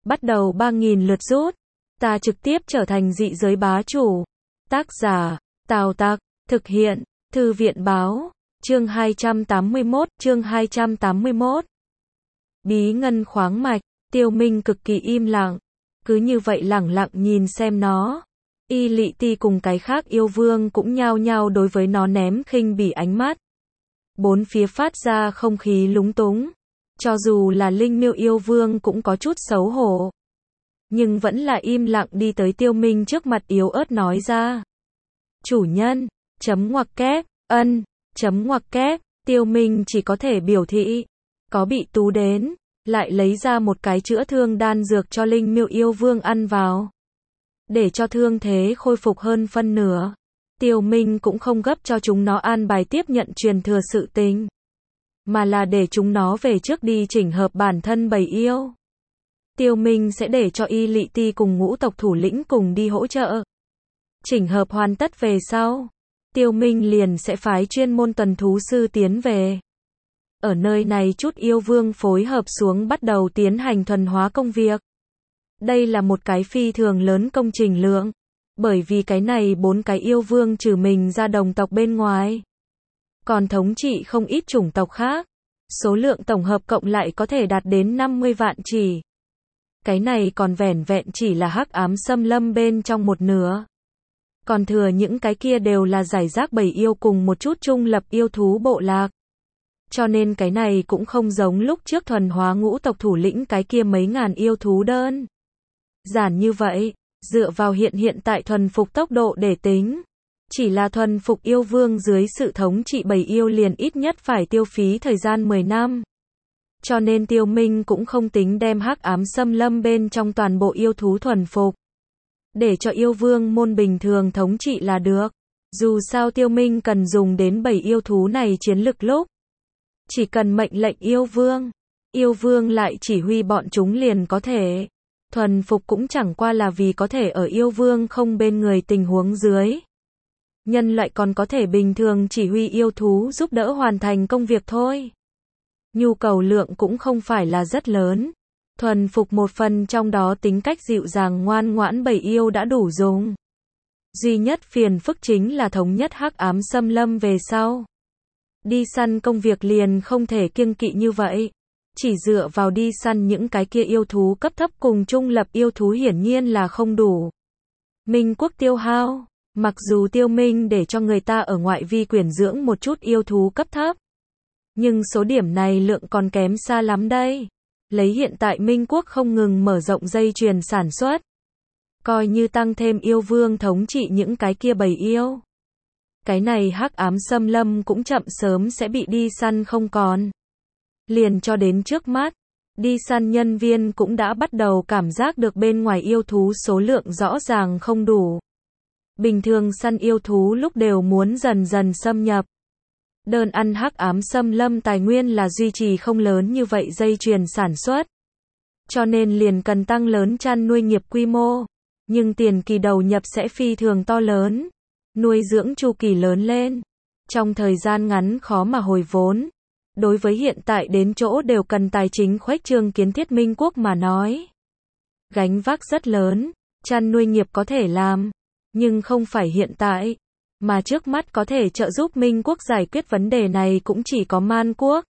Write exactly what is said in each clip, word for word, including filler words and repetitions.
bắt đầu ba nghìn lượt rút. Ta trực tiếp trở thành dị giới bá chủ. Tác giả, Tào Tặc, thực hiện, Thư viện báo, chương hai trăm tám mươi mốt, chương hai trăm tám mươi mốt. Bí ngân khoáng mạch, Tiêu Minh cực kỳ im lặng, cứ như vậy lẳng lặng nhìn xem nó. Y Lị Ti cùng cái khác yêu vương cũng nhao nhao đối với nó ném khinh bỉ ánh mắt. Bốn phía phát ra không khí lúng túng. Cho dù là Linh Miêu yêu vương cũng có chút xấu hổ. Nhưng vẫn là im lặng đi tới Tiêu Minh trước mặt yếu ớt nói ra. Chủ nhân, chấm ngoặc kép, ân, chấm ngoặc kép, Tiêu Minh chỉ có thể biểu thị. Có bị tú đến, lại lấy ra một cái chữa thương đan dược cho Linh Miêu yêu vương ăn vào. Để cho thương thế khôi phục hơn phân nửa. Tiêu Minh cũng không gấp cho chúng nó an bài tiếp nhận truyền thừa sự tình. Mà là để chúng nó về trước đi chỉnh hợp bản thân bầy yêu. Tiêu Minh sẽ để cho Y Lị Ti cùng ngũ tộc thủ lĩnh cùng đi hỗ trợ. Chỉnh hợp hoàn tất về sau. Tiêu Minh liền sẽ phái chuyên môn tuần thú sư tiến về. Ở nơi này chút yêu vương phối hợp xuống bắt đầu tiến hành thuần hóa công việc. Đây là một cái phi thường lớn công trình lượng. Bởi vì cái này bốn cái yêu vương trừ mình ra đồng tộc bên ngoài. Còn thống trị không ít chủng tộc khác. Số lượng tổng hợp cộng lại có thể đạt đến năm mươi vạn chỉ. Cái này còn vẻn vẹn chỉ là hắc ám xâm lâm bên trong một nửa. Còn thừa những cái kia đều là giải rác bầy yêu cùng một chút trung lập yêu thú bộ lạc. Cho nên cái này cũng không giống lúc trước thuần hóa ngũ tộc thủ lĩnh cái kia mấy ngàn yêu thú đơn. Giản như vậy, dựa vào hiện hiện tại thuần phục tốc độ để tính. Chỉ là thuần phục yêu vương dưới sự thống trị bầy yêu liền ít nhất phải tiêu phí thời gian mười năm. Cho nên Tiêu Minh cũng không tính đem hắc ám xâm lâm bên trong toàn bộ yêu thú thuần phục. Để cho yêu vương môn bình thường thống trị là được. Dù sao Tiêu Minh cần dùng đến bầy yêu thú này chiến lực lúc. Chỉ cần mệnh lệnh yêu vương. Yêu vương lại chỉ huy bọn chúng liền có thể. Thuần phục cũng chẳng qua là vì có thể ở yêu vương không bên người tình huống dưới. Nhân loại còn có thể bình thường chỉ huy yêu thú giúp đỡ hoàn thành công việc thôi. Nhu cầu lượng cũng không phải là rất lớn. Thuần phục một phần trong đó tính cách dịu dàng ngoan ngoãn bầy yêu đã đủ dùng. Duy nhất phiền phức chính là thống nhất hắc ám xâm lâm về sau. Đi săn công việc liền không thể kiêng kỵ như vậy. Chỉ dựa vào đi săn những cái kia yêu thú cấp thấp cùng trung lập yêu thú hiển nhiên là không đủ. Minh quốc tiêu hao. Mặc dù Tiêu Minh để cho người ta ở ngoại vi quyển dưỡng một chút yêu thú cấp thấp. Nhưng số điểm này lượng còn kém xa lắm đây. Lấy hiện tại Minh quốc không ngừng mở rộng dây chuyền sản xuất. Coi như tăng thêm yêu vương thống trị những cái kia bầy yêu. Cái này hắc ám xâm lâm cũng chậm sớm sẽ bị đi săn không còn. Liền cho đến trước mắt. Đi săn nhân viên cũng đã bắt đầu cảm giác được bên ngoài yêu thú số lượng rõ ràng không đủ. Bình thường săn yêu thú lúc đều muốn dần dần xâm nhập. Đơn ăn hắc ám xâm lâm tài nguyên là duy trì không lớn như vậy dây chuyền sản xuất. Cho nên liền cần tăng lớn chăn nuôi nghiệp quy mô. Nhưng tiền kỳ đầu nhập sẽ phi thường to lớn. Nuôi dưỡng chu kỳ lớn lên. Trong thời gian ngắn khó mà hồi vốn. Đối với hiện tại đến chỗ đều cần tài chính khuếch trương kiến thiết Minh quốc mà nói. Gánh vác rất lớn. Chăn nuôi nghiệp có thể làm. Nhưng không phải hiện tại. Mà trước mắt có thể trợ giúp Minh quốc giải quyết vấn đề này cũng chỉ có Man quốc.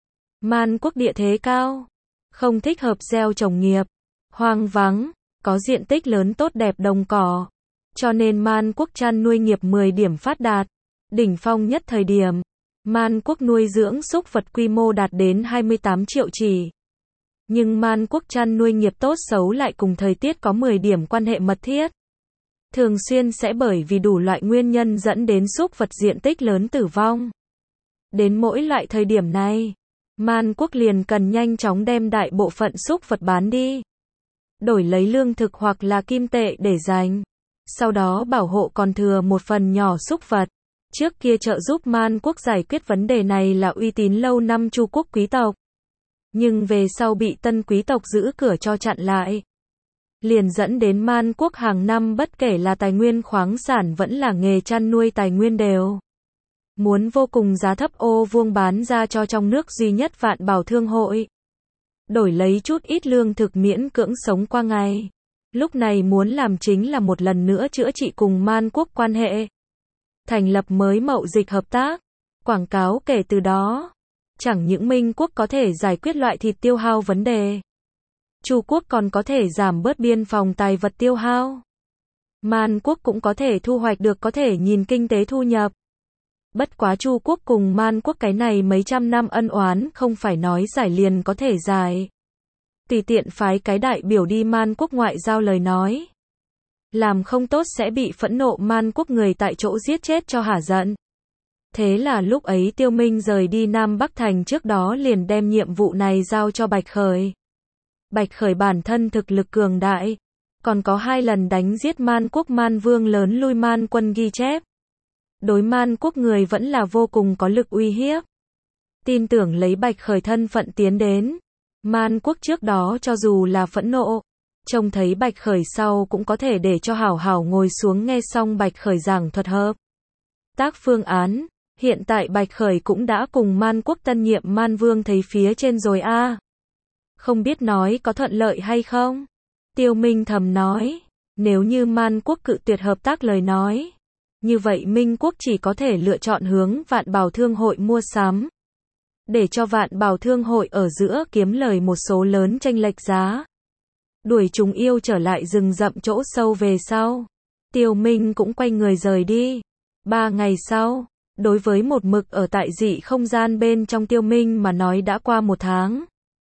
Man quốc địa thế cao. Không thích hợp gieo trồng nghiệp. Hoang vắng. Có diện tích lớn tốt đẹp đồng cỏ. Cho nên Man quốc chăn nuôi nghiệp mười điểm phát đạt. Đỉnh phong nhất thời điểm. Man quốc nuôi dưỡng súc vật quy mô đạt đến hai mươi tám triệu chỉ. Nhưng Man quốc chăn nuôi nghiệp tốt xấu lại cùng thời tiết có mười điểm quan hệ mật thiết. Thường xuyên sẽ bởi vì đủ loại nguyên nhân dẫn đến súc vật diện tích lớn tử vong. Đến mỗi loại thời điểm này, Man quốc liền cần nhanh chóng đem đại bộ phận súc vật bán đi. Đổi lấy lương thực hoặc là kim tệ để dành. Sau đó bảo hộ còn thừa một phần nhỏ súc vật. Trước kia trợ giúp Man quốc giải quyết vấn đề này là uy tín lâu năm Chu quốc quý tộc. Nhưng về sau bị tân quý tộc giữ cửa cho chặn lại. Liền dẫn đến Man quốc hàng năm bất kể là tài nguyên khoáng sản vẫn là nghề chăn nuôi tài nguyên đều. Muốn vô cùng giá thấp ô vuông bán ra cho trong nước duy nhất Vạn Bảo Thương hội. đổi lấy chút ít lương thực miễn cưỡng sống qua ngày. Lúc này muốn làm chính là một lần nữa chữa trị cùng Man quốc quan hệ. Thành lập mới mậu dịch hợp tác, quảng cáo kể từ đó. Chẳng những Minh quốc có thể giải quyết loại thịt tiêu hao vấn đề. Chu quốc còn có thể giảm bớt biên phòng tài vật tiêu hao. Man quốc cũng có thể thu hoạch được có thể nhìn kinh tế thu nhập. Bất quá Chu quốc cùng Man quốc cái này mấy trăm năm ân oán không phải nói giải liền có thể giải. Tùy tiện phái cái đại biểu đi Man quốc ngoại giao lời nói. Làm không tốt sẽ bị phẫn nộ Man quốc người tại chỗ giết chết cho hả giận. Thế là lúc ấy Tiêu Minh rời đi Nam Bắc Thành trước đó liền đem nhiệm vụ này giao cho Bạch Khởi. Bạch Khởi bản thân thực lực cường đại, còn có hai lần đánh giết Man quốc Man vương lớn lui Man quân ghi chép. Đối Man quốc người vẫn là vô cùng có lực uy hiếp. Tin tưởng lấy Bạch Khởi thân phận tiến đến. Man quốc trước đó cho dù là phẫn nộ, trông thấy Bạch Khởi sau cũng có thể để cho hảo hảo ngồi xuống nghe xong Bạch Khởi giảng thuật hợp tác phương án. Hiện tại Bạch Khởi cũng đã cùng Man quốc tân nhiệm Man vương thấy phía trên rồi a. À. Không biết nói có thuận lợi hay không? Tiêu Minh thầm nói, nếu như Man quốc cự tuyệt hợp tác lời nói, như vậy Minh quốc chỉ có thể lựa chọn hướng Vạn Bảo Thương hội mua sắm. Để cho Vạn Bảo Thương hội ở giữa kiếm lời một số lớn chênh lệch giá. Đuổi chúng yêu trở lại rừng rậm chỗ sâu về sau. Tiêu Minh cũng quay người rời đi. Ba ngày sau, đối với một mực ở tại dị không gian bên trong Tiêu Minh mà nói đã qua một tháng.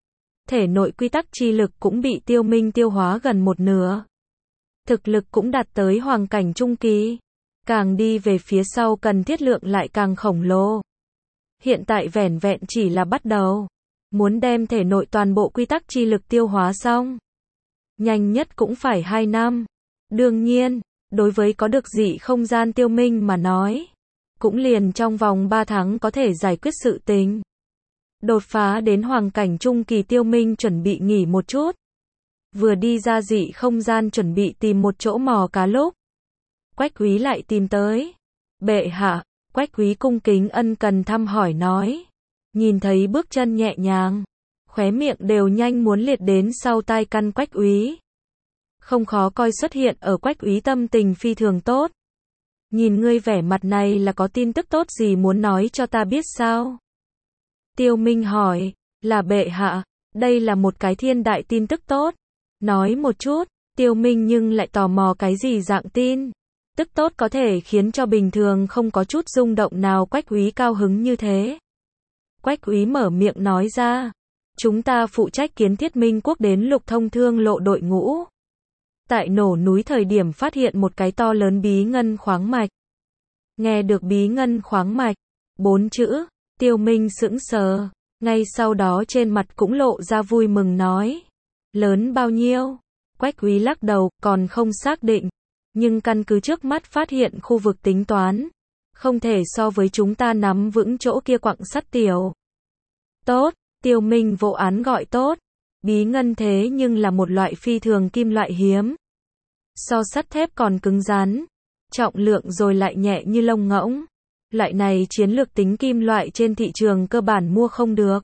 Thể nội quy tắc chi lực cũng bị Tiêu Minh tiêu hóa gần một nửa. Thực lực cũng đạt tới hoàng cảnh trung kỳ. Càng đi về phía sau cần thiết lượng lại càng khổng lồ. Hiện tại vẻn vẹn chỉ là bắt đầu. Muốn đem thể nội toàn bộ quy tắc chi lực tiêu hóa xong. Nhanh nhất cũng phải hai năm. Đương nhiên, đối với có được dị không gian Tiêu Minh mà nói. Cũng liền trong vòng ba tháng có thể giải quyết sự tình. Đột phá đến hoàng cảnh trung kỳ Tiêu Minh chuẩn bị nghỉ một chút. Vừa đi ra dị không gian chuẩn bị tìm một chỗ mò cá lúc. Quách Quý lại tìm tới. Bệ hạ, Quách Quý cung kính ân cần thăm hỏi nói. Nhìn thấy bước chân nhẹ nhàng. Khóe miệng đều nhanh muốn liệt đến sau tai căn Quách Quý. Không khó coi xuất hiện ở Quách Quý tâm tình phi thường tốt. Nhìn ngươi vẻ mặt này là có tin tức tốt gì muốn nói cho ta biết sao? Tiêu Minh hỏi, là bệ hạ, đây là một cái thiên đại tin tức tốt. Nói một chút, Tiêu Minh nhưng lại tò mò cái gì dạng tin. Tức tốt có thể khiến cho bình thường không có chút rung động nào Quách Quý cao hứng như thế. Quách Quý mở miệng nói ra, chúng ta phụ trách kiến thiết Minh quốc đến Lục Thông Thương lộ đội ngũ. Tại nổ núi thời điểm phát hiện một cái to lớn bí ngân khoáng mạch. Nghe được bí ngân khoáng mạch, bốn chữ, Tiêu Minh sững sờ, ngay sau đó trên mặt cũng lộ ra vui mừng nói. Lớn bao nhiêu? Quách Quý lắc đầu, còn không xác định. Nhưng căn cứ trước mắt phát hiện khu vực tính toán, không thể so với chúng ta nắm vững chỗ kia quặng sắt tiểu. Tốt, Tiêu Minh vỗ án gọi tốt. Bí ngân thế nhưng là một loại phi thường kim loại hiếm. So sắt thép còn cứng rắn, trọng lượng rồi lại nhẹ như lông ngỗng. Loại này chiến lược tính kim loại trên thị trường cơ bản mua không được.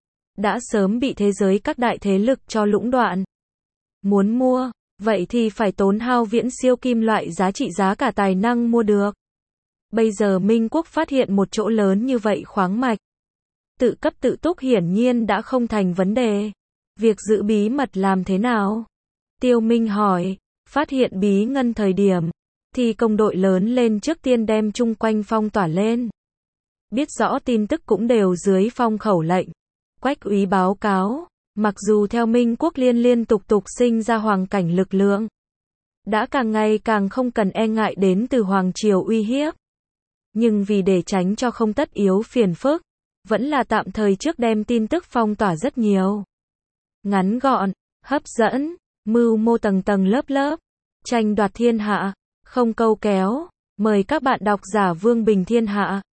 Đã sớm bị thế giới các đại thế lực cho lũng đoạn. Muốn mua, vậy thì phải tốn hao viễn siêu kim loại giá trị giá cả tài năng mua được. Bây giờ Minh quốc phát hiện một chỗ lớn như vậy khoáng mạch. Tự cấp tự túc hiển nhiên đã không thành vấn đề. Việc giữ bí mật làm thế nào? Tiêu Minh hỏi, phát hiện bí ngân thời điểm, thì công đội lớn lên trước tiên đem chung quanh phong tỏa lên. Biết rõ tin tức cũng đều dưới phong khẩu lệnh. Quách Úy báo cáo, mặc dù theo Minh quốc liên liên tục tục sinh ra hoàng cảnh lực lượng, đã càng ngày càng không cần e ngại đến từ hoàng triều uy hiếp. Nhưng vì để tránh cho không tất yếu phiền phức, vẫn là tạm thời trước đem tin tức phong tỏa rất nhiều. Ngắn gọn, hấp dẫn, mưu mô tầng tầng lớp lớp, tranh đoạt thiên hạ, không câu kéo, mời các bạn đọc giả Vương Bình Thiên Hạ.